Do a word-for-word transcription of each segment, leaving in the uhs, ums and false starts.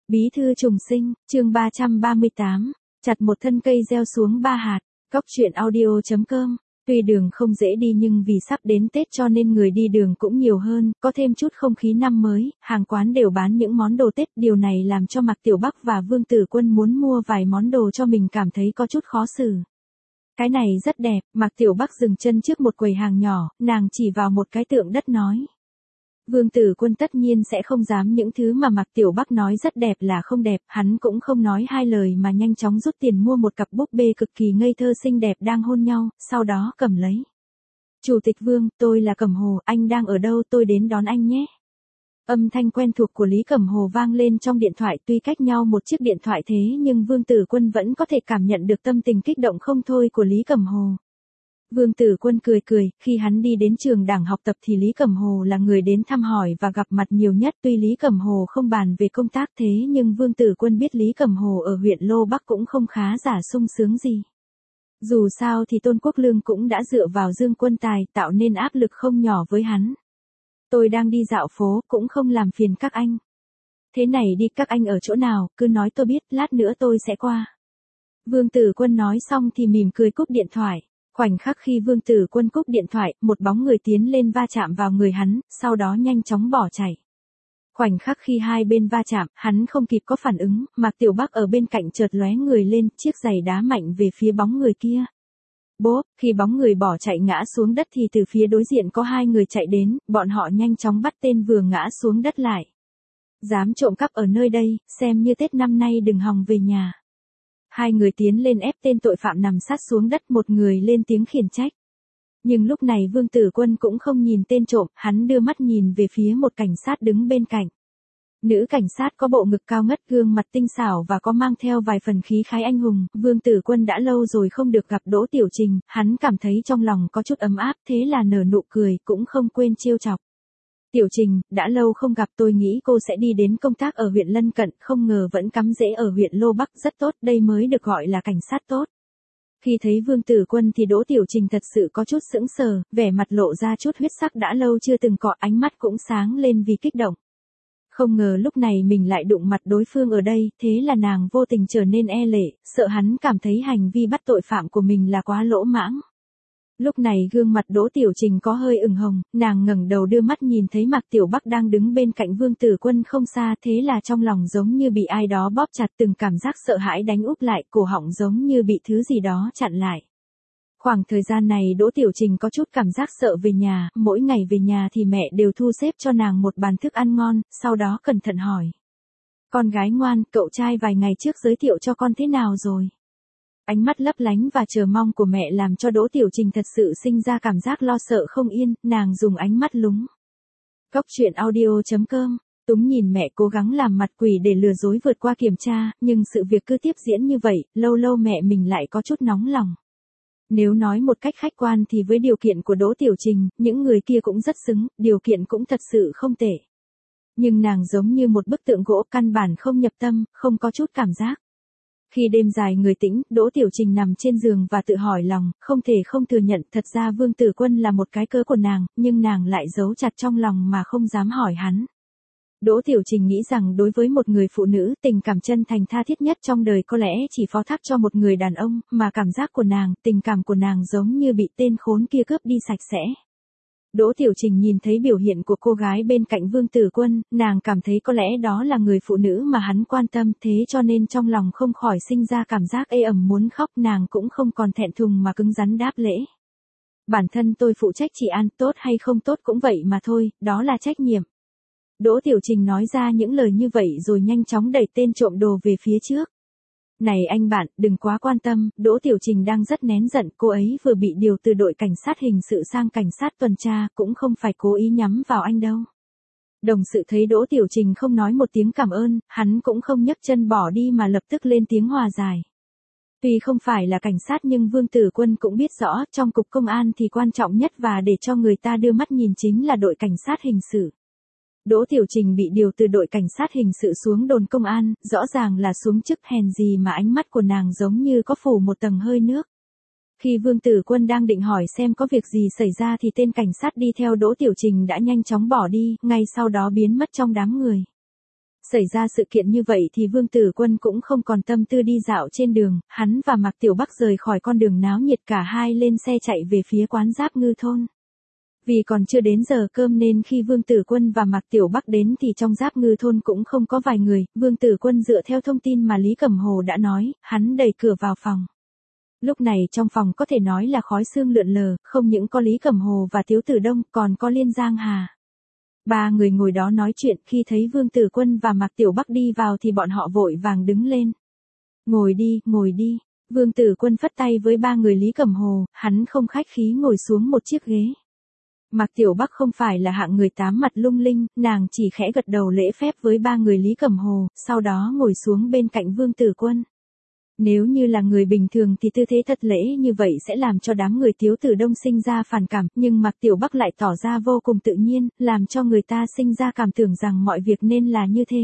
Bí thư trùng sinh, chương ba trăm ba mươi tám, chặt một thân cây gieo xuống ba hạt, cóc truyện audio chấm com. Tuy đường không dễ đi nhưng vì sắp đến Tết cho nên người đi đường cũng nhiều hơn, có thêm chút không khí năm mới, hàng quán đều bán những món đồ Tết, điều này làm cho Mạc Tiểu Bắc và Vương Tử Quân muốn mua vài món đồ cho mình cảm thấy có chút khó xử. Cái này rất đẹp, Mạc Tiểu Bắc dừng chân trước một quầy hàng nhỏ, nàng chỉ vào một cái tượng đất nói. Vương Tử Quân tất nhiên sẽ không dám những thứ mà Mạc Tiểu Bắc nói rất đẹp là không đẹp, hắn cũng không nói hai lời mà nhanh chóng rút tiền mua một cặp búp bê cực kỳ ngây thơ xinh đẹp đang hôn nhau, sau đó cầm lấy. Chủ tịch Vương, tôi là Cẩm Hồ, anh đang ở đâu, tôi đến đón anh nhé. Âm thanh quen thuộc của Lý Cẩm Hồ vang lên trong điện thoại, tuy cách nhau một chiếc điện thoại thế nhưng Vương Tử Quân vẫn có thể cảm nhận được tâm tình kích động không thôi của Lý Cẩm Hồ. Vương Tử Quân cười cười, khi hắn đi đến trường đảng học tập thì Lý Cẩm Hồ là người đến thăm hỏi và gặp mặt nhiều nhất, tuy Lý Cẩm Hồ không bàn về công tác thế nhưng Vương Tử Quân biết Lý Cẩm Hồ ở huyện Lô Bắc cũng không khá giả sung sướng gì. Dù sao thì Tôn Quốc Lương cũng đã dựa vào Dương Quân Tài tạo nên áp lực không nhỏ với hắn. Tôi đang đi dạo phố, cũng không làm phiền các anh. Thế này đi, các anh ở chỗ nào, cứ nói tôi biết, lát nữa tôi sẽ qua. Vương Tử Quân nói xong thì mỉm cười cúp điện thoại. Khoảnh khắc khi Vương Tử Quân cúp điện thoại, một bóng người tiến lên va chạm vào người hắn, sau đó nhanh chóng bỏ chạy. Khoảnh khắc khi hai bên va chạm, hắn không kịp có phản ứng, Mạc Tiểu Bắc ở bên cạnh chợt lóe người lên, chiếc giày đá mạnh về phía bóng người kia. Bốp, khi bóng người bỏ chạy ngã xuống đất thì từ phía đối diện có hai người chạy đến, bọn họ nhanh chóng bắt tên vừa ngã xuống đất lại. Dám trộm cắp ở nơi đây, xem như Tết năm nay đừng hòng về nhà. Hai người tiến lên ép tên tội phạm nằm sát xuống đất, một người lên tiếng khiển trách. Nhưng lúc này Vương Tử Quân cũng không nhìn tên trộm, hắn đưa mắt nhìn về phía một cảnh sát đứng bên cạnh. Nữ cảnh sát có bộ ngực cao ngất, gương mặt tinh xảo và có mang theo vài phần khí khái anh hùng. Vương Tử Quân đã lâu rồi không được gặp Đỗ Tiểu Trình, hắn cảm thấy trong lòng có chút ấm áp, thế là nở nụ cười, cũng không quên trêu chọc. Tiểu Trình, đã lâu không gặp, tôi nghĩ cô sẽ đi đến công tác ở huyện lân cận, không ngờ vẫn cắm rễ ở huyện Lô Bắc, rất tốt, đây mới được gọi là cảnh sát tốt. Khi thấy Vương Tử Quân thì Đỗ Tiểu Trình thật sự có chút sững sờ, vẻ mặt lộ ra chút huyết sắc, đã lâu chưa từng cọ, ánh mắt cũng sáng lên vì kích động. Không ngờ lúc này mình lại đụng mặt đối phương ở đây, thế là nàng vô tình trở nên e lệ, sợ hắn cảm thấy hành vi bắt tội phạm của mình là quá lỗ mãng. Lúc này gương mặt Đỗ Tiểu Trình có hơi ửng hồng, nàng ngẩng đầu đưa mắt nhìn thấy Mạc Tiểu Bắc đang đứng bên cạnh Vương Tử Quân không xa, thế là trong lòng giống như bị ai đó bóp chặt, từng cảm giác sợ hãi đánh úp lại, cổ họng giống như bị thứ gì đó chặn lại. Khoảng thời gian này Đỗ Tiểu Trình có chút cảm giác sợ về nhà, mỗi ngày về nhà thì mẹ đều thu xếp cho nàng một bàn thức ăn ngon, sau đó cẩn thận hỏi. Con gái ngoan, cậu trai vài ngày trước giới thiệu cho con thế nào rồi? Ánh mắt lấp lánh và chờ mong của mẹ làm cho Đỗ Tiểu Trình thật sự sinh ra cảm giác lo sợ không yên, nàng dùng ánh mắt lúng. Cóc truyện audio chấm com, Túng nhìn mẹ cố gắng làm mặt quỷ để lừa dối vượt qua kiểm tra, nhưng sự việc cứ tiếp diễn như vậy, lâu lâu mẹ mình lại có chút nóng lòng. Nếu nói một cách khách quan thì với điều kiện của Đỗ Tiểu Trình, những người kia cũng rất xứng, điều kiện cũng thật sự không tệ. Nhưng nàng giống như một bức tượng gỗ, căn bản không nhập tâm, không có chút cảm giác. Khi đêm dài người tĩnh, Đỗ Tiểu Trình nằm trên giường và tự hỏi lòng, không thể không thừa nhận, thật ra Vương Tử Quân là một cái cớ của nàng, nhưng nàng lại giấu chặt trong lòng mà không dám hỏi hắn. Đỗ Tiểu Trình nghĩ rằng đối với một người phụ nữ, tình cảm chân thành tha thiết nhất trong đời có lẽ chỉ phó thác cho một người đàn ông, mà cảm giác của nàng, tình cảm của nàng giống như bị tên khốn kia cướp đi sạch sẽ. Đỗ Tiểu Trình nhìn thấy biểu hiện của cô gái bên cạnh Vương Tử Quân, nàng cảm thấy có lẽ đó là người phụ nữ mà hắn quan tâm, thế cho nên trong lòng không khỏi sinh ra cảm giác ê ẩm muốn khóc, nàng cũng không còn thẹn thùng mà cứng rắn đáp lễ. Bản thân tôi phụ trách trị an, tốt hay không tốt cũng vậy mà thôi, đó là trách nhiệm. Đỗ Tiểu Trình nói ra những lời như vậy rồi nhanh chóng đẩy tên trộm đồ về phía trước. Này anh bạn, đừng quá quan tâm, Đỗ Tiểu Trình đang rất nén giận, cô ấy vừa bị điều từ đội cảnh sát hình sự sang cảnh sát tuần tra, cũng không phải cố ý nhắm vào anh đâu. Đồng sự thấy Đỗ Tiểu Trình không nói một tiếng cảm ơn, hắn cũng không nhấc chân bỏ đi mà lập tức lên tiếng hòa giải. Tuy không phải là cảnh sát nhưng Vương Tử Quân cũng biết rõ, trong cục công an thì quan trọng nhất và để cho người ta đưa mắt nhìn chính là đội cảnh sát hình sự. Đỗ Tiểu Trình bị điều từ đội cảnh sát hình sự xuống đồn công an, rõ ràng là xuống chức, hèn gì mà ánh mắt của nàng giống như có phủ một tầng hơi nước. Khi Vương Tử Quân đang định hỏi xem có việc gì xảy ra thì tên cảnh sát đi theo Đỗ Tiểu Trình đã nhanh chóng bỏ đi, ngay sau đó biến mất trong đám người. Xảy ra sự kiện như vậy thì Vương Tử Quân cũng không còn tâm tư đi dạo trên đường, hắn và Mạc Tiểu Bắc rời khỏi con đường náo nhiệt cả hai lên xe chạy về phía quán Giáp Ngư thôn. Vì còn chưa đến giờ cơm nên khi Vương Tử Quân và Mạc Tiểu Bắc đến thì trong Giáp Ngư thôn cũng không có vài người, Vương Tử Quân dựa theo thông tin mà Lý Cẩm Hồ đã nói, hắn đẩy cửa vào phòng. Lúc này trong phòng có thể nói là khói sương lượn lờ, không những có Lý Cẩm Hồ và Tiếu Tử Đông, còn có Liên Giang Hà. Ba người ngồi đó nói chuyện, khi thấy Vương Tử Quân và Mạc Tiểu Bắc đi vào thì bọn họ vội vàng đứng lên. Ngồi đi, ngồi đi. Vương Tử Quân phất tay với ba người Lý Cẩm Hồ, hắn không khách khí ngồi xuống một chiếc ghế. Mạc Tiểu Bắc không phải là hạng người tám mặt lung linh, nàng chỉ khẽ gật đầu lễ phép với ba người Lý Cẩm Hồ, sau đó ngồi xuống bên cạnh Vương Tử Quân. Nếu như là người bình thường thì tư thế thất lễ như vậy sẽ làm cho đám người Tiếu Tử Đông sinh ra phản cảm, nhưng Mạc Tiểu Bắc lại tỏ ra vô cùng tự nhiên, làm cho người ta sinh ra cảm tưởng rằng mọi việc nên là như thế.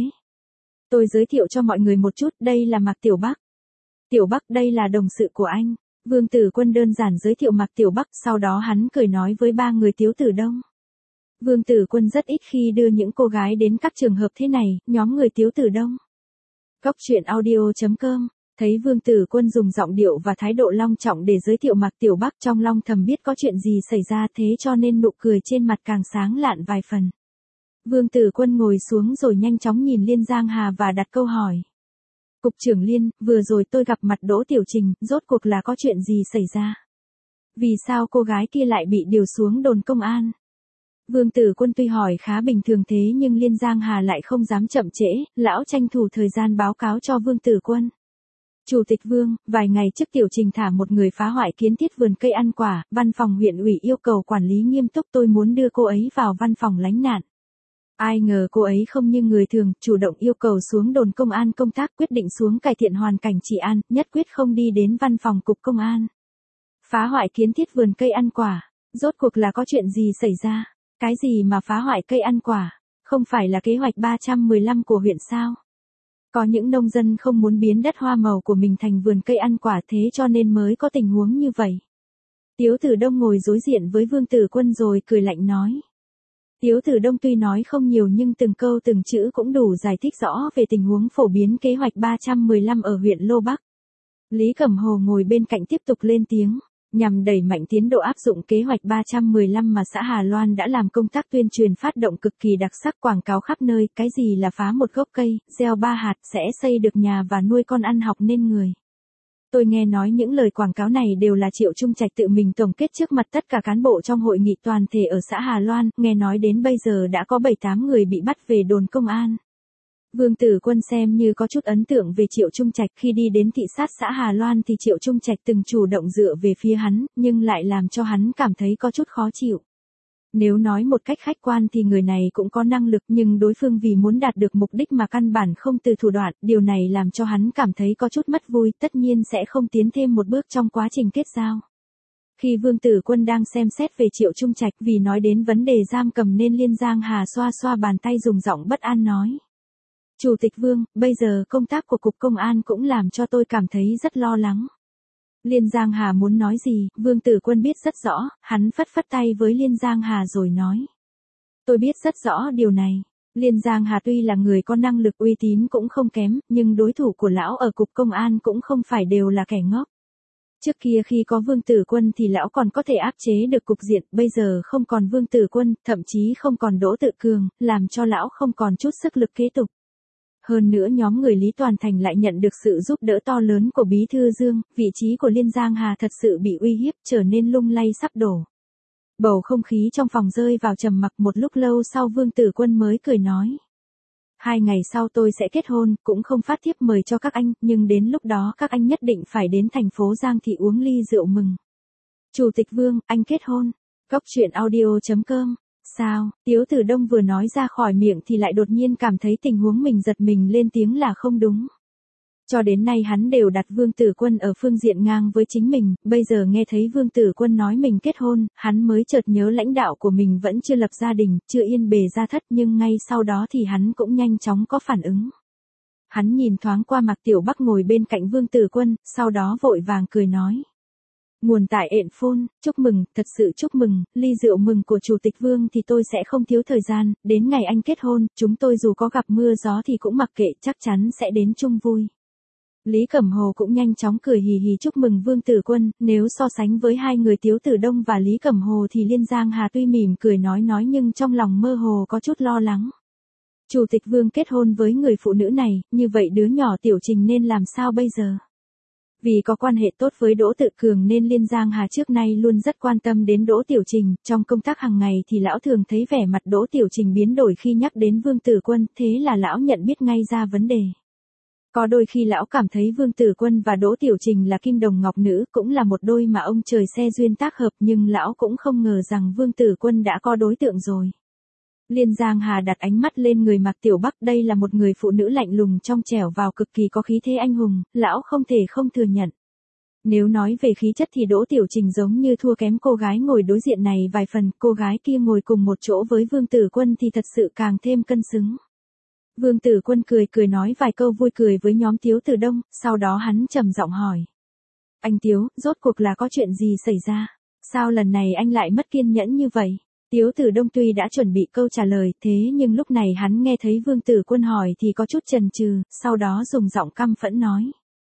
Tôi giới thiệu cho mọi người một chút, đây là Mạc Tiểu Bắc. Tiểu Bắc, đây là đồng sự của anh. Vương Tử Quân đơn giản giới thiệu Mạc Tiểu Bắc, sau đó hắn cười nói với ba người Tiếu Tử Đông. Vương Tử Quân rất ít khi đưa những cô gái đến các trường hợp thế này, nhóm người Tiếu Tử Đông. Cóc truyện audio chấm com. Thấy Vương Tử Quân dùng giọng điệu và thái độ long trọng để giới thiệu Mạc Tiểu Bắc, trong lòng thầm biết có chuyện gì xảy ra, thế cho nên nụ cười trên mặt càng sáng lạn vài phần. Vương Tử Quân ngồi xuống rồi nhanh chóng nhìn Liên Giang Hà và đặt câu hỏi. Cục trưởng Liên, vừa rồi tôi gặp mặt Đỗ Tiểu Trình, rốt cuộc là có chuyện gì xảy ra? Vì sao cô gái kia lại bị điều xuống đồn công an? Vương Tử Quân tuy hỏi khá bình thường thế nhưng Liên Giang Hà lại không dám chậm trễ, lão tranh thủ thời gian báo cáo cho Vương Tử Quân. Chủ tịch Vương, vài ngày trước Tiểu Trình thả một người phá hoại kiến thiết vườn cây ăn quả, văn phòng huyện ủy yêu cầu quản lý nghiêm túc, tôi muốn đưa cô ấy vào văn phòng lánh nạn. Ai ngờ cô ấy không như người thường, chủ động yêu cầu xuống đồn công an công tác, quyết định xuống cải thiện hoàn cảnh trị an, nhất quyết không đi đến văn phòng cục công an. Phá hoại kiến thiết vườn cây ăn quả, rốt cuộc là có chuyện gì xảy ra? Cái gì mà phá hoại cây ăn quả? Không phải là kế hoạch ba trăm mười lăm của huyện sao? Có những nông dân không muốn biến đất hoa màu của mình thành vườn cây ăn quả, thế cho nên mới có tình huống như vậy. Tiếu Tử Đông ngồi đối diện với Vương Tử Quân rồi cười lạnh nói. Tiếu Tử Đông tuy nói không nhiều nhưng từng câu từng chữ cũng đủ giải thích rõ về tình huống phổ biến kế hoạch ba trăm mười lăm ở huyện Lô Bắc. Lý Cẩm Hồ ngồi bên cạnh tiếp tục lên tiếng. Nhằm đẩy mạnh tiến độ áp dụng kế hoạch ba trăm mười lăm mà xã Hà Loan đã làm công tác tuyên truyền phát động cực kỳ đặc sắc, quảng cáo khắp nơi, cái gì là phá một gốc cây, gieo ba hạt sẽ xây được nhà và nuôi con ăn học nên người. Tôi nghe nói những lời quảng cáo này đều là Triệu Trung Trạch tự mình tổng kết trước mặt tất cả cán bộ trong hội nghị toàn thể ở xã Hà Loan, nghe nói đến bây giờ đã có bảy tám người bị bắt về đồn công an. Vương Tử Quân xem như có chút ấn tượng về Triệu Trung Trạch, khi đi đến thị sát xã Hà Loan thì Triệu Trung Trạch từng chủ động dựa về phía hắn, nhưng lại làm cho hắn cảm thấy có chút khó chịu. Nếu nói một cách khách quan thì người này cũng có năng lực, nhưng đối phương vì muốn đạt được mục đích mà căn bản không từ thủ đoạn, điều này làm cho hắn cảm thấy có chút mất vui, tất nhiên sẽ không tiến thêm một bước trong quá trình kết giao. Khi Vương Tử Quân đang xem xét về Triệu Trung Trạch, vì nói đến vấn đề giam cầm nên Liên Giang Hà xoa xoa bàn tay dùng giọng bất an nói. Chủ tịch Vương, bây giờ công tác của Cục Công an cũng làm cho tôi cảm thấy rất lo lắng. Liên Giang Hà muốn nói gì, Vương Tử Quân biết rất rõ, hắn phất phất tay với Liên Giang Hà rồi nói. Tôi biết rất rõ điều này. Liên Giang Hà tuy là người có năng lực uy tín cũng không kém, nhưng đối thủ của lão ở Cục Công an cũng không phải đều là kẻ ngốc. Trước kia khi có Vương Tử Quân thì lão còn có thể áp chế được cục diện, bây giờ không còn Vương Tử Quân, thậm chí không còn Đỗ Tự Cường, làm cho lão không còn chút sức lực kế tục. Hơn nữa nhóm người Lý Toàn Thành lại nhận được sự giúp đỡ to lớn của Bí Thư Dương, vị trí của Liên Giang Hà thật sự bị uy hiếp, trở nên lung lay sắp đổ. Bầu không khí trong phòng rơi vào trầm mặc, một lúc lâu sau Vương Tử Quân mới cười nói. Hai ngày sau tôi sẽ kết hôn, cũng không phát thiếp mời cho các anh, nhưng đến lúc đó các anh nhất định phải đến thành phố Giang Thị uống ly rượu mừng. Chủ tịch Vương, anh kết hôn. Cóc truyện audio chấm com. Sao? Tiếu Tử Đông vừa nói ra khỏi miệng thì lại đột nhiên cảm thấy tình huống mình giật mình lên tiếng là không đúng. Cho đến nay hắn đều đặt Vương Tử Quân ở phương diện ngang với chính mình, bây giờ nghe thấy Vương Tử Quân nói mình kết hôn, hắn mới chợt nhớ lãnh đạo của mình vẫn chưa lập gia đình, chưa yên bề gia thất, nhưng ngay sau đó thì hắn cũng nhanh chóng có phản ứng. Hắn nhìn thoáng qua Mạc Tiểu Bắc ngồi bên cạnh Vương Tử Quân, sau đó vội vàng cười nói. Nguồn tại ện phôn, chúc mừng, thật sự chúc mừng, ly rượu mừng của Chủ tịch Vương thì tôi sẽ không thiếu thời gian, đến ngày anh kết hôn, chúng tôi dù có gặp mưa gió thì cũng mặc kệ, chắc chắn sẽ đến chung vui. Lý Cẩm Hồ cũng nhanh chóng cười hì hì chúc mừng Vương Tử Quân, nếu so sánh với hai người Tiếu Tử Đông và Lý Cẩm Hồ thì Liên Giang Hà tuy mỉm cười nói nói nhưng trong lòng mơ hồ có chút lo lắng. Chủ tịch Vương kết hôn với người phụ nữ này, như vậy đứa nhỏ Tiểu Trình nên làm sao bây giờ? Vì có quan hệ tốt với Đỗ Tự Cường nên Liên Giang Hà trước nay luôn rất quan tâm đến Đỗ Tiểu Trình, trong công tác hàng ngày thì lão thường thấy vẻ mặt Đỗ Tiểu Trình biến đổi khi nhắc đến Vương Tử Quân, thế là lão nhận biết ngay ra vấn đề. Có đôi khi lão cảm thấy Vương Tử Quân và Đỗ Tiểu Trình là kim đồng ngọc nữ, cũng là một đôi mà ông trời xe duyên tác hợp, nhưng lão cũng không ngờ rằng Vương Tử Quân đã có đối tượng rồi. Liên Giang Hà đặt ánh mắt lên người Mạc Tiểu Bắc, đây là một người phụ nữ lạnh lùng trong trẻo vào cực kỳ có khí thế anh hùng, lão không thể không thừa nhận. Nếu nói về khí chất thì Đỗ Tiểu Trình giống như thua kém cô gái ngồi đối diện này vài phần, cô gái kia ngồi cùng một chỗ với Vương Tử Quân thì thật sự càng thêm cân xứng. Vương Tử Quân cười cười nói vài câu vui cười với nhóm Tiếu Tử Đông, sau đó hắn trầm giọng hỏi. Anh Tiếu, rốt cuộc là có chuyện gì xảy ra? Sao lần này anh lại mất kiên nhẫn như vậy? Tiếu Tử Đông tuy đã chuẩn bị câu trả lời, thế nhưng lúc này hắn nghe thấy Vương Tử Quân hỏi thì có chút chần chừ, sau đó dùng giọng căm phẫn nói.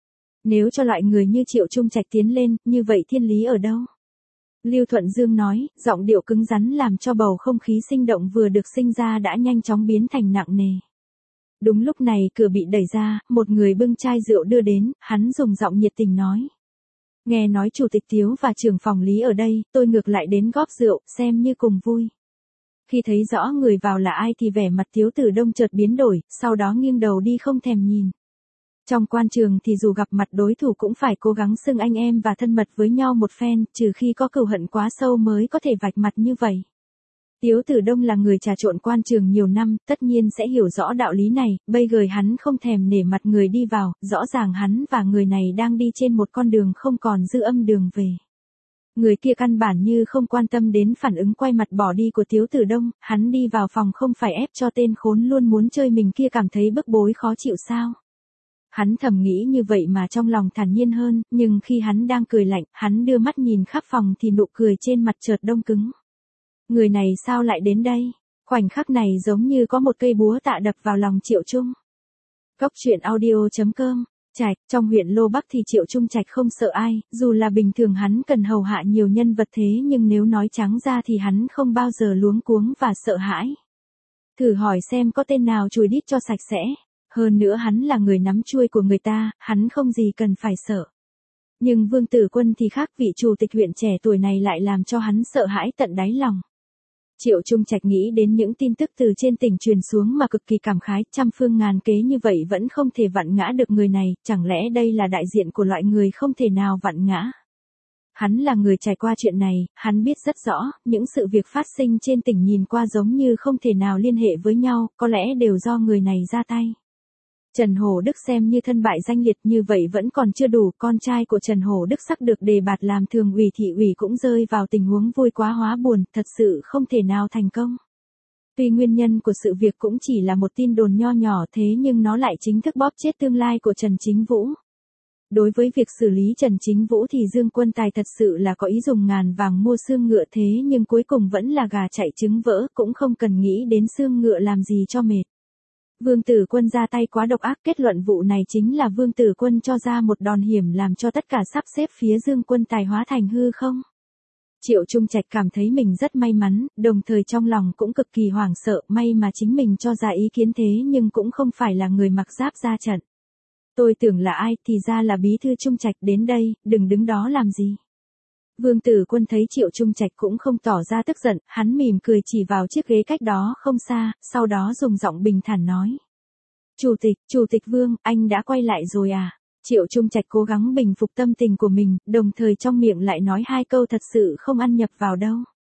Nếu cho loại người như Triệu Trung Trạch tiến lên, như vậy thiên lý ở đâu? Lưu Thuận Dương nói, giọng điệu cứng rắn làm cho bầu không khí sinh động vừa được sinh ra đã nhanh chóng biến thành nặng nề. Đúng lúc này cửa bị đẩy ra, một người bưng chai rượu đưa đến, hắn dùng giọng nhiệt tình nói. Nghe nói Chủ tịch Tiếu và trưởng phòng Lý ở đây, tôi ngược lại đến góp rượu, xem như cùng vui. Khi thấy rõ người vào là ai thì vẻ mặt Tiếu Tử Đông chợt biến đổi, sau đó nghiêng đầu đi không thèm nhìn. Trong quan trường thì dù gặp mặt đối thủ cũng phải cố gắng xưng anh em và thân mật với nhau một phen, trừ khi có cừu hận quá sâu mới có thể vạch mặt như vậy. Tiếu Tử Đông là người trà trộn quan trường nhiều năm, tất nhiên sẽ hiểu rõ đạo lý này, bây giờ hắn không thèm nể mặt người đi vào, rõ ràng hắn và người này đang đi trên một con đường không còn dư âm đường về. Người kia căn bản như không quan tâm đến phản ứng quay mặt bỏ đi của Tiếu Tử Đông, hắn đi vào phòng không phải ép cho tên khốn luôn muốn chơi mình kia cảm thấy bức bối khó chịu sao. Hắn thầm nghĩ như vậy mà trong lòng thản nhiên hơn, nhưng khi hắn đang cười lạnh, hắn đưa mắt nhìn khắp phòng thì nụ cười trên mặt chợt đông cứng. Người này sao lại đến đây? Khoảnh khắc này giống như có một cây búa tạ đập vào lòng Triệu Trung. Góc truyện audio chấm com. Trạch, trong huyện Lô Bắc thì Triệu Trung Trạch không sợ ai, dù là bình thường hắn cần hầu hạ nhiều nhân vật thế nhưng nếu nói trắng ra thì hắn không bao giờ luống cuống và sợ hãi. Thử hỏi xem có tên nào chùi đít cho sạch sẽ. Hơn nữa hắn là người nắm chuôi của người ta, hắn không gì cần phải sợ. Nhưng Vương Tử Quân thì khác, vị chủ tịch huyện trẻ tuổi này lại làm cho hắn sợ hãi tận đáy lòng. Triệu Trung Trạch nghĩ đến những tin tức từ trên tỉnh truyền xuống mà cực kỳ cảm khái, trăm phương ngàn kế như vậy vẫn không thể vặn ngã được người này, chẳng lẽ đây là đại diện của loại người không thể nào vặn ngã. Hắn là người trải qua chuyện này, hắn biết rất rõ, những sự việc phát sinh trên tỉnh nhìn qua giống như không thể nào liên hệ với nhau, có lẽ đều do người này ra tay. Trần Hổ Đức xem như thân bại danh liệt như vậy vẫn còn chưa đủ, con trai của Trần Hổ Đức sắp được đề bạt làm thường ủy thị ủy cũng rơi vào tình huống vui quá hóa buồn, thật sự không thể nào thành công. Tuy nguyên nhân của sự việc cũng chỉ là một tin đồn nho nhỏ thế nhưng nó lại chính thức bóp chết tương lai của Trần Chính Vũ. Đối với việc xử lý Trần Chính Vũ thì Dương Quân Tài thật sự là có ý dùng ngàn vàng mua xương ngựa thế nhưng cuối cùng vẫn là gà chạy trứng vỡ, cũng không cần nghĩ đến xương ngựa làm gì cho mệt. Vương Tử Quân ra tay quá độc ác, kết luận vụ này chính là Vương Tử Quân cho ra một đòn hiểm làm cho tất cả sắp xếp phía Dương Quân Tài hóa thành hư không. Triệu Trung Trạch cảm thấy mình rất may mắn, đồng thời trong lòng cũng cực kỳ hoảng sợ, may mà chính mình cho ra ý kiến thế nhưng cũng không phải là người mặc giáp ra trận. Tôi tưởng là ai, thì ra là bí thư Trung Trạch, đến đây, đừng đứng đó làm gì. Vương Tử Quân thấy Triệu Trung Trạch cũng không tỏ ra tức giận, hắn mỉm cười chỉ vào chiếc ghế cách đó không xa, sau đó dùng giọng bình thản nói. Chủ tịch, Chủ tịch Vương, anh đã quay lại rồi à? Triệu Trung Trạch cố gắng bình phục tâm tình của mình, đồng thời trong miệng lại nói hai câu thật sự không ăn nhập vào đâu.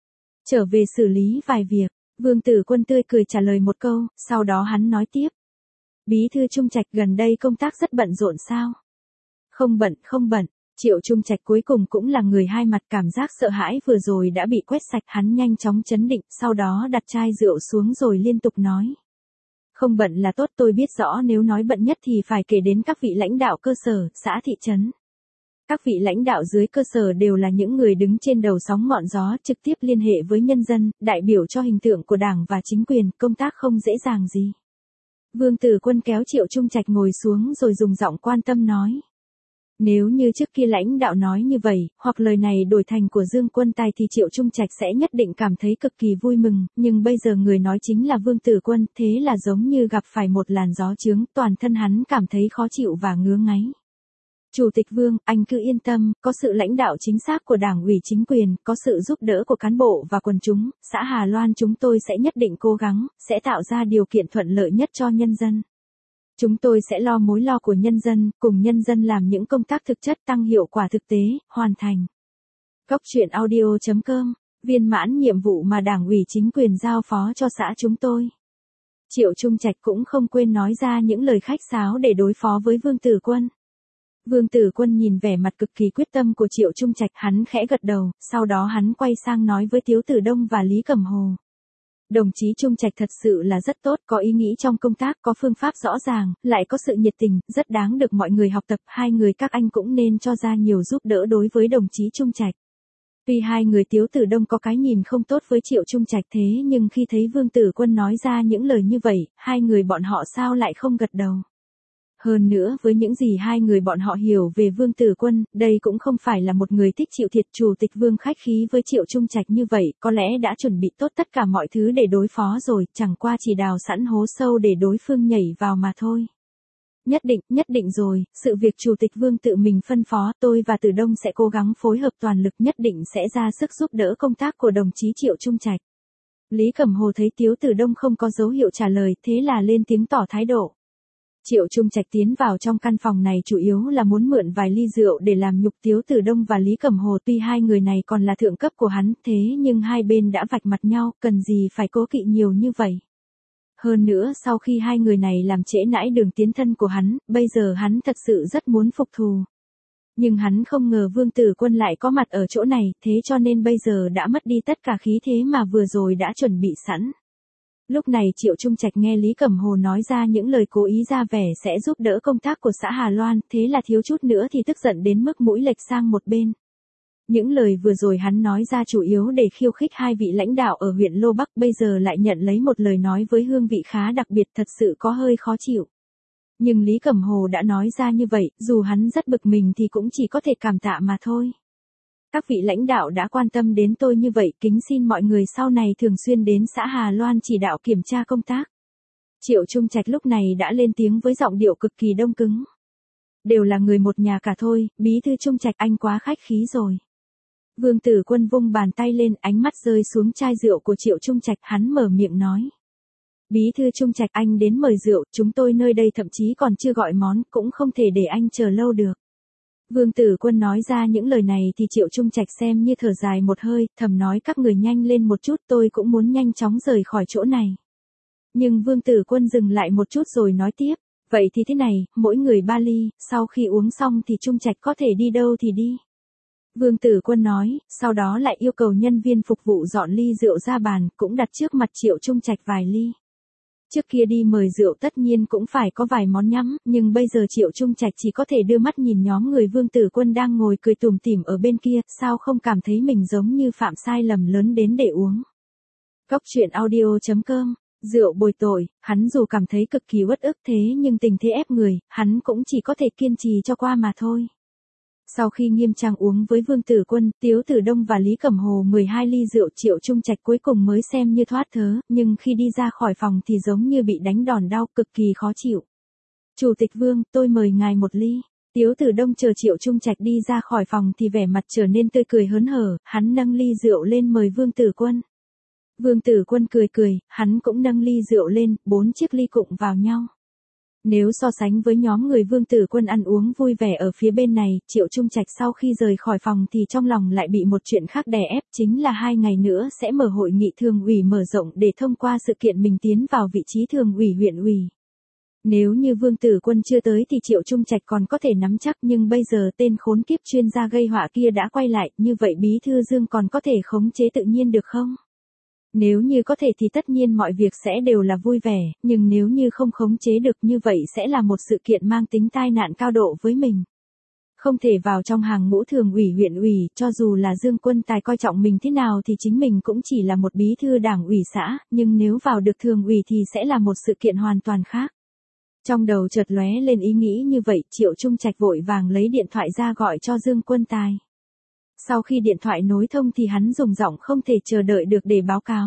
Trở về xử lý vài việc, Vương Tử Quân tươi cười trả lời một câu, sau đó hắn nói tiếp. Bí thư Trung Trạch gần đây công tác rất bận rộn sao? Không bận, không bận. Triệu Trung Trạch cuối cùng cũng là người hai mặt, cảm giác sợ hãi vừa rồi đã bị quét sạch, hắn nhanh chóng chấn định, sau đó đặt chai rượu xuống rồi liên tục nói. Không bận là tốt, tôi biết rõ nếu nói bận nhất thì phải kể đến các vị lãnh đạo cơ sở, xã thị trấn. Các vị lãnh đạo dưới cơ sở đều là những người đứng trên đầu sóng ngọn gió, trực tiếp liên hệ với nhân dân, đại biểu cho hình tượng của Đảng và chính quyền, công tác không dễ dàng gì. Vương Tử Quân kéo Triệu Trung Trạch ngồi xuống rồi dùng giọng quan tâm nói. Nếu như trước kia lãnh đạo nói như vậy, hoặc lời này đổi thành của Dương Quân Tài thì Triệu Trung Trạch sẽ nhất định cảm thấy cực kỳ vui mừng, nhưng bây giờ người nói chính là Vương Tử Quân, thế là giống như gặp phải một làn gió chướng, toàn thân hắn cảm thấy khó chịu và ngứa ngáy. Chủ tịch Vương, anh cứ yên tâm, có sự lãnh đạo chính xác của Đảng ủy chính quyền, có sự giúp đỡ của cán bộ và quần chúng, xã Hà Loan chúng tôi sẽ nhất định cố gắng, sẽ tạo ra điều kiện thuận lợi nhất cho nhân dân. Chúng tôi sẽ lo mối lo của nhân dân, cùng nhân dân làm những công tác thực chất tăng hiệu quả thực tế, hoàn thành. Cốc truyện audio chấm com, viên mãn nhiệm vụ mà Đảng ủy chính quyền giao phó cho xã chúng tôi. Triệu Trung Trạch cũng không quên nói ra những lời khách sáo để đối phó với Vương Tử Quân. Vương Tử Quân nhìn vẻ mặt cực kỳ quyết tâm của Triệu Trung Trạch, hắn khẽ gật đầu, sau đó hắn quay sang nói với Tiếu Tử Đông và Lý Cẩm Hồ. Đồng chí Trung Trạch thật sự là rất tốt, có ý nghĩ trong công tác, có phương pháp rõ ràng, lại có sự nhiệt tình, rất đáng được mọi người học tập, hai người các anh cũng nên cho ra nhiều giúp đỡ đối với đồng chí Trung Trạch. Tuy hai người Tiếu Tử Đông có cái nhìn không tốt với Triệu Trung Trạch thế nhưng khi thấy Vương Tử Quân nói ra những lời như vậy, hai người bọn họ sao lại không gật đầu. Hơn nữa với những gì hai người bọn họ hiểu về Vương Tử Quân, đây cũng không phải là một người thích chịu thiệt. Chủ tịch Vương khách khí với Triệu Trung Trạch như vậy, có lẽ đã chuẩn bị tốt tất cả mọi thứ để đối phó rồi, chẳng qua chỉ đào sẵn hố sâu để đối phương nhảy vào mà thôi. Nhất định, nhất định rồi, sự việc Chủ tịch Vương tự mình phân phó, tôi và Tử Đông sẽ cố gắng phối hợp toàn lực, nhất định sẽ ra sức giúp đỡ công tác của đồng chí Triệu Trung Trạch. Lý Cẩm Hồ thấy Tiếu Tử Đông không có dấu hiệu trả lời, thế là lên tiếng tỏ thái độ. Triệu Trung Trạch tiến vào trong căn phòng này chủ yếu là muốn mượn vài ly rượu để làm nhục Tiếu Tử Đông và Lý Cẩm Hồ, tuy hai người này còn là thượng cấp của hắn, thế nhưng hai bên đã vạch mặt nhau, cần gì phải cố kỵ nhiều như vậy. Hơn nữa sau khi hai người này làm trễ nãi đường tiến thân của hắn, bây giờ hắn thật sự rất muốn phục thù. Nhưng hắn không ngờ Vương Tử Quân lại có mặt ở chỗ này, thế cho nên bây giờ đã mất đi tất cả khí thế mà vừa rồi đã chuẩn bị sẵn. Lúc này Triệu Trung Trạch nghe Lý Cẩm Hồ nói ra những lời cố ý ra vẻ sẽ giúp đỡ công tác của xã Hà Loan, thế là thiếu chút nữa thì tức giận đến mức mũi lệch sang một bên. Những lời vừa rồi hắn nói ra chủ yếu để khiêu khích hai vị lãnh đạo ở huyện Lô Bắc, bây giờ lại nhận lấy một lời nói với hương vị khá đặc biệt, thật sự có hơi khó chịu. Nhưng Lý Cẩm Hồ đã nói ra như vậy, dù hắn rất bực mình thì cũng chỉ có thể cảm tạ mà thôi. Các vị lãnh đạo đã quan tâm đến tôi như vậy, kính xin mọi người sau này thường xuyên đến xã Hà Loan chỉ đạo kiểm tra công tác. Triệu Trung Trạch lúc này đã lên tiếng với giọng điệu cực kỳ đông cứng. Đều là người một nhà cả thôi, Bí thư Trung Trạch anh quá khách khí rồi. Vương Tử Quân vung bàn tay lên, ánh mắt rơi xuống chai rượu của Triệu Trung Trạch, hắn mở miệng nói. Bí thư Trung Trạch anh đến mời rượu, chúng tôi nơi đây thậm chí còn chưa gọi món, cũng không thể để anh chờ lâu được. Vương Tử Quân nói ra những lời này thì Triệu Trung Trạch xem như thở dài một hơi, thầm nói các người nhanh lên một chút, tôi cũng muốn nhanh chóng rời khỏi chỗ này. Nhưng Vương Tử Quân dừng lại một chút rồi nói tiếp, vậy thì thế này, mỗi người ba ly, sau khi uống xong thì Trung Trạch có thể đi đâu thì đi. Vương Tử Quân nói, sau đó lại yêu cầu nhân viên phục vụ dọn ly rượu ra bàn, cũng đặt trước mặt Triệu Trung Trạch vài ly. Trước kia đi mời rượu tất nhiên cũng phải có vài món nhắm, nhưng bây giờ Triệu Trung Trạch chỉ có thể đưa mắt nhìn nhóm người Vương Tử Quân đang ngồi cười tủm tỉm ở bên kia, sao không cảm thấy mình giống như phạm sai lầm lớn đến để uống. Cốc truyện audio chấm com, rượu bồi tội, hắn dù cảm thấy cực kỳ uất ức thế nhưng tình thế ép người, hắn cũng chỉ có thể kiên trì cho qua mà thôi. Sau khi nghiêm trang uống với Vương Tử Quân, Tiếu Tử Đông và Lý Cẩm Hồ mười hai ly rượu, Triệu Trung Trạch cuối cùng mới xem như thoát thớ, nhưng khi đi ra khỏi phòng thì giống như bị đánh đòn đau, cực kỳ khó chịu. Chủ tịch Vương, tôi mời ngài một ly. Tiếu Tử Đông chờ Triệu Trung Trạch đi ra khỏi phòng thì vẻ mặt trở nên tươi cười hớn hở, hắn nâng ly rượu lên mời Vương Tử Quân. Vương Tử Quân cười cười, hắn cũng nâng ly rượu lên, bốn chiếc ly cụng vào nhau. Nếu so sánh với nhóm người Vương Tử Quân ăn uống vui vẻ ở phía bên này, Triệu Trung Trạch sau khi rời khỏi phòng thì trong lòng lại bị một chuyện khác đè ép, chính là hai ngày nữa sẽ mở hội nghị thường ủy mở rộng để thông qua sự kiện mình tiến vào vị trí thường ủy huyện ủy. Nếu như Vương Tử Quân chưa tới thì Triệu Trung Trạch còn có thể nắm chắc, nhưng bây giờ tên khốn kiếp chuyên gia gây họa kia đã quay lại, như vậy Bí thư Dương còn có thể khống chế tự nhiên được không? Nếu như có thể thì tất nhiên mọi việc sẽ đều là vui vẻ, nhưng nếu như không khống chế được như vậy sẽ là một sự kiện mang tính tai nạn cao độ với mình. Không thể vào trong hàng ngũ thường ủy huyện ủy, cho dù là Dương Quân Tài coi trọng mình thế nào thì chính mình cũng chỉ là một bí thư đảng ủy xã, nhưng nếu vào được thường ủy thì sẽ là một sự kiện hoàn toàn khác. Trong đầu chợt lóe lên ý nghĩ như vậy, Triệu Trung Trạch vội vàng lấy điện thoại ra gọi cho Dương Quân Tài. Sau khi điện thoại nối thông thì hắn dùng giọng không thể chờ đợi được để báo cáo.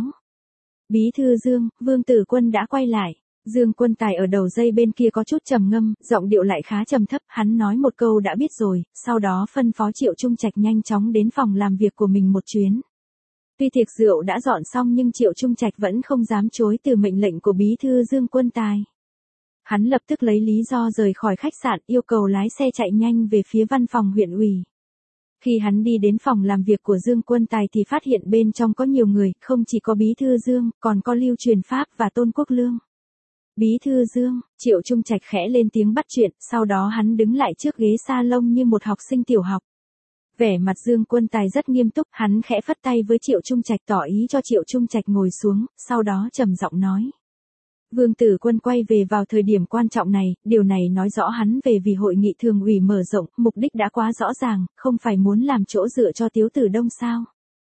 Bí thư Dương, Vương Tử Quân đã quay lại. Dương Quân Tài ở đầu dây bên kia có chút trầm ngâm, giọng điệu lại khá trầm thấp, hắn nói một câu đã biết rồi, sau đó phân phó Triệu Trung Trạch nhanh chóng đến phòng làm việc của mình một chuyến. Tuy tiệc rượu đã dọn xong nhưng Triệu Trung Trạch vẫn không dám chối từ mệnh lệnh của bí thư Dương Quân Tài. Hắn lập tức lấy lý do rời khỏi khách sạn, yêu cầu lái xe chạy nhanh về phía văn phòng huyện ủy. Khi hắn đi đến phòng làm việc của Dương Quân Tài thì phát hiện bên trong có nhiều người, không chỉ có bí thư Dương, còn có Lưu Truyền Pháp và Tôn Quốc Lương. Bí thư Dương, Triệu Trung Trạch khẽ lên tiếng bắt chuyện, sau đó hắn đứng lại trước ghế salon như một học sinh tiểu học. Vẻ mặt Dương Quân Tài rất nghiêm túc, hắn khẽ phất tay với Triệu Trung Trạch tỏ ý cho Triệu Trung Trạch ngồi xuống, sau đó trầm giọng nói. Vương Tử Quân quay về vào thời điểm quan trọng này, điều này nói rõ hắn về vì hội nghị thường ủy mở rộng, mục đích đã quá rõ ràng, không phải muốn làm chỗ dựa cho Tiếu Tử Đông sao.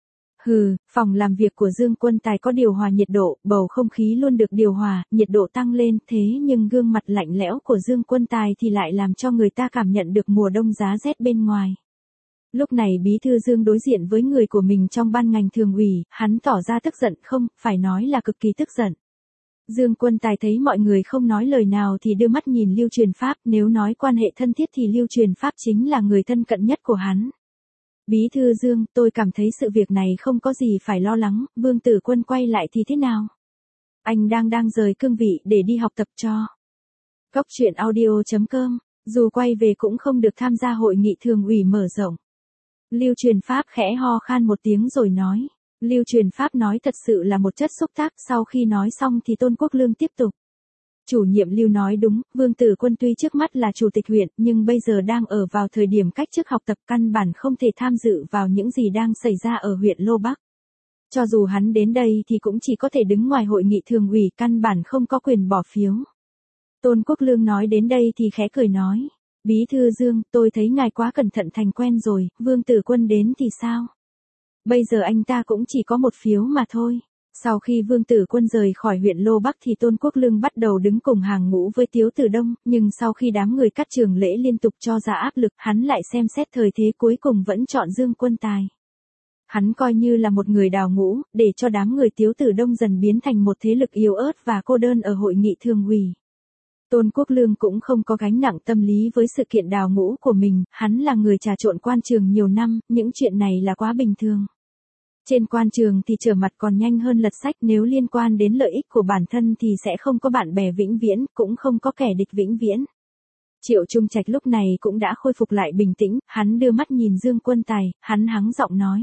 Hừ, phòng làm việc của Dương Quân Tài có điều hòa nhiệt độ, bầu không khí luôn được điều hòa, nhiệt độ tăng lên, thế nhưng gương mặt lạnh lẽo của Dương Quân Tài thì lại làm cho người ta cảm nhận được mùa đông giá rét bên ngoài. Lúc này bí thư Dương đối diện với người của mình trong ban ngành thường ủy, hắn tỏ ra tức giận không, phải nói là cực kỳ tức giận. Dương Quân Tài thấy mọi người không nói lời nào thì đưa mắt nhìn Lưu Truyền Pháp, nếu nói quan hệ thân thiết thì Lưu Truyền Pháp chính là người thân cận nhất của hắn. Bí thư Dương, tôi cảm thấy sự việc này không có gì phải lo lắng, Vương Tử Quân quay lại thì thế nào? Anh đang đang rời cương vị để đi học tập cho. Góc truyện audio chấm com, dù quay về cũng không được tham gia hội nghị thường ủy mở rộng. Lưu Truyền Pháp khẽ ho khan một tiếng rồi nói. Lưu Truyền Pháp nói thật sự là một chất xúc tác, sau khi nói xong thì Tôn Quốc Lương tiếp tục. Chủ nhiệm Lưu nói đúng, Vương Tử Quân tuy trước mắt là chủ tịch huyện, nhưng bây giờ đang ở vào thời điểm cách chức học tập, căn bản không thể tham dự vào những gì đang xảy ra ở huyện Lô Bắc. Cho dù hắn đến đây thì cũng chỉ có thể đứng ngoài hội nghị thường ủy, căn bản không có quyền bỏ phiếu. Tôn Quốc Lương nói đến đây thì khẽ cười nói. Bí thư Dương, tôi thấy ngài quá cẩn thận thành quen rồi, Vương Tử Quân đến thì sao? Bây giờ anh ta cũng chỉ có một phiếu mà thôi. Sau khi Vương Tử Quân rời khỏi huyện Lô Bắc thì Tôn Quốc Lương bắt đầu đứng cùng hàng ngũ với Tiếu Tử Đông, nhưng sau khi đám người cắt trường lễ liên tục cho ra áp lực, hắn lại xem xét thời thế cuối cùng vẫn chọn Dương Quân Tài. Hắn coi như là một người đào ngũ, để cho đám người Tiếu Tử Đông dần biến thành một thế lực yếu ớt và cô đơn ở hội nghị thường ủy. Tôn Quốc Lương cũng không có gánh nặng tâm lý với sự kiện đào ngũ của mình, hắn là người trà trộn quan trường nhiều năm, những chuyện này là quá bình thường. Trên quan trường thì trở mặt còn nhanh hơn lật sách, nếu liên quan đến lợi ích của bản thân thì sẽ không có bạn bè vĩnh viễn, cũng không có kẻ địch vĩnh viễn. Triệu Trung Trạch lúc này cũng đã khôi phục lại bình tĩnh, hắn đưa mắt nhìn Dương Quân Tài, hắn hắng giọng nói.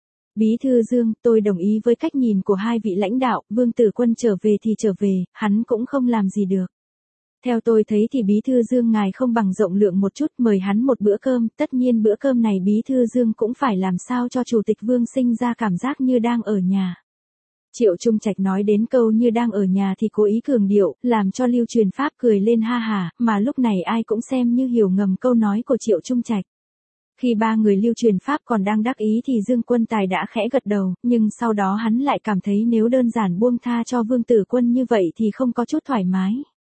Bí thư Dương, tôi đồng ý với cách nhìn của hai vị lãnh đạo, Vương Tử Quân trở về thì trở về, hắn cũng không làm gì được. Theo tôi thấy thì bí thư Dương ngài không bằng rộng lượng một chút, mời hắn một bữa cơm, tất nhiên bữa cơm này bí thư Dương cũng phải làm sao cho chủ tịch Vương sinh ra cảm giác như đang ở nhà. Triệu Trung Trạch nói đến câu như đang ở nhà thì cố ý cường điệu, làm cho Lưu Truyền Pháp cười lên ha hà, mà lúc này ai cũng xem như hiểu ngầm câu nói của Triệu Trung Trạch. Khi ba người Lưu Truyền Pháp còn đang đắc ý thì Dương Quân Tài đã khẽ gật đầu, nhưng sau đó hắn lại cảm thấy nếu đơn giản buông tha cho Vương Tử Quân như vậy thì không có chút thoải mái.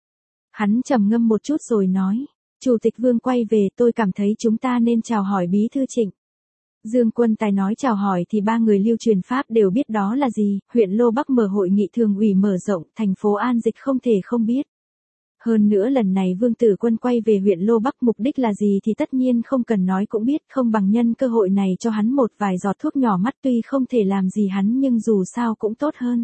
Hắn trầm ngâm một chút rồi nói, Chủ tịch Vương quay về, tôi cảm thấy chúng ta nên chào hỏi bí thư Trịnh. Dương Quân Tài nói chào hỏi thì ba người Lưu Truyền Pháp đều biết đó là gì, huyện Lô Bắc mở hội nghị thường ủy mở rộng, thành phố An Dịch không thể không biết. Hơn nữa lần này Vương Tử Quân quay về huyện Lô Bắc mục đích là gì thì tất nhiên không cần nói cũng biết, không bằng nhân cơ hội này cho hắn một vài giọt thuốc nhỏ mắt, tuy không thể làm gì hắn nhưng dù sao cũng tốt hơn.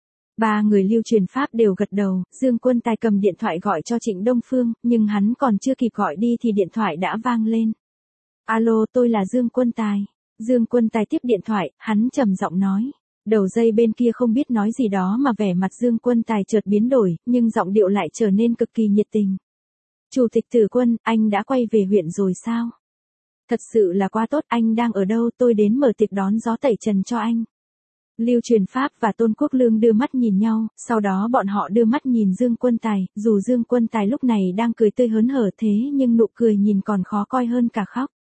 Ba người Lưu Truyền Pháp đều gật đầu, Dương Quân Tài cầm điện thoại gọi cho Trịnh Đông Phương, nhưng hắn còn chưa kịp gọi đi thì điện thoại đã vang lên. Alo, tôi là Dương Quân Tài. Dương Quân Tài tiếp điện thoại, hắn trầm giọng nói. Đầu dây bên kia không biết nói gì đó mà vẻ mặt Dương Quân Tài chợt biến đổi, nhưng giọng điệu lại trở nên cực kỳ nhiệt tình. Chủ tịch Tử Quân, anh đã quay về huyện rồi sao? Thật sự là quá tốt, anh đang ở đâu, tôi đến mở tiệc đón gió tẩy trần cho anh. Lưu Truyền Pháp và Tôn Quốc Lương đưa mắt nhìn nhau, sau đó bọn họ đưa mắt nhìn Dương Quân Tài, dù Dương Quân Tài lúc này đang cười tươi hớn hở thế nhưng nụ cười nhìn còn khó coi hơn cả khóc.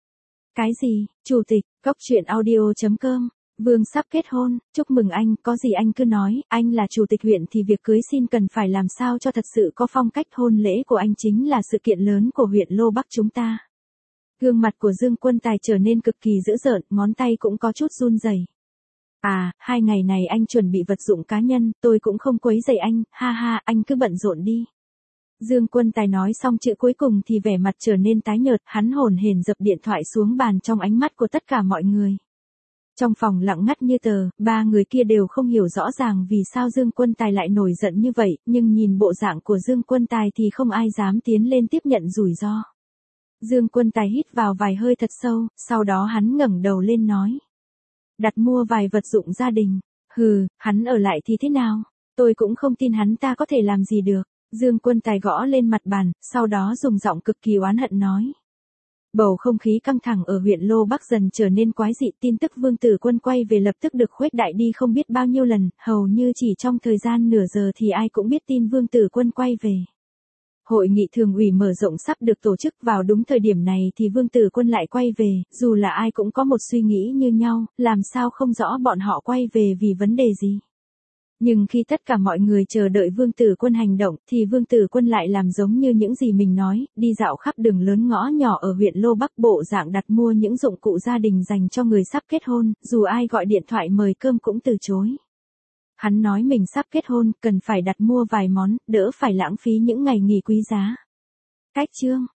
Cái gì, chủ tịch, góc chuyện audio.com, Vương sắp kết hôn, chúc mừng anh, có gì anh cứ nói, anh là chủ tịch huyện thì việc cưới xin cần phải làm sao cho thật sự có phong cách, hôn lễ của anh chính là sự kiện lớn của huyện Lô Bắc chúng ta. Gương mặt của Dương Quân Tài trở nên cực kỳ dữ dợn, ngón tay cũng có chút run rẩy. À, hai ngày này anh chuẩn bị vật dụng cá nhân, tôi cũng không quấy rầy anh, ha ha, anh cứ bận rộn đi. Dương Quân Tài nói xong chữ cuối cùng thì vẻ mặt trở nên tái nhợt, hắn hổn hển dập điện thoại xuống bàn trong ánh mắt của tất cả mọi người. Trong phòng lặng ngắt như tờ, ba người kia đều không hiểu rõ ràng vì sao Dương Quân Tài lại nổi giận như vậy, nhưng nhìn bộ dạng của Dương Quân Tài thì không ai dám tiến lên tiếp nhận rủi ro. Dương Quân Tài hít vào vài hơi thật sâu, sau đó hắn ngẩng đầu lên nói. Đặt mua vài vật dụng gia đình. Hừ, hắn ở lại thì thế nào? Tôi cũng không tin hắn ta có thể làm gì được. Dương Quân Tài gõ lên mặt bàn, sau đó dùng giọng cực kỳ oán hận nói. Bầu không khí căng thẳng ở huyện Lô Bắc dần trở nên quái dị, tin tức Vương Tử Quân quay về lập tức được khuếch đại đi không biết bao nhiêu lần, hầu như chỉ trong thời gian nửa giờ thì ai cũng biết tin Vương Tử Quân quay về. Hội nghị thường ủy mở rộng sắp được tổ chức vào đúng thời điểm này thì Vương Tử Quân lại quay về, dù là ai cũng có một suy nghĩ như nhau, làm sao không rõ bọn họ quay về vì vấn đề gì. Nhưng khi tất cả mọi người chờ đợi Vương Tử Quân hành động thì Vương Tử Quân lại làm giống như những gì mình nói, đi dạo khắp đường lớn ngõ nhỏ ở huyện Lô Bắc, bộ dạng đặt mua những dụng cụ gia đình dành cho người sắp kết hôn, dù ai gọi điện thoại mời cơm cũng từ chối. Hắn nói mình sắp kết hôn, cần phải đặt mua vài món, đỡ phải lãng phí những ngày nghỉ quý giá. Cách chương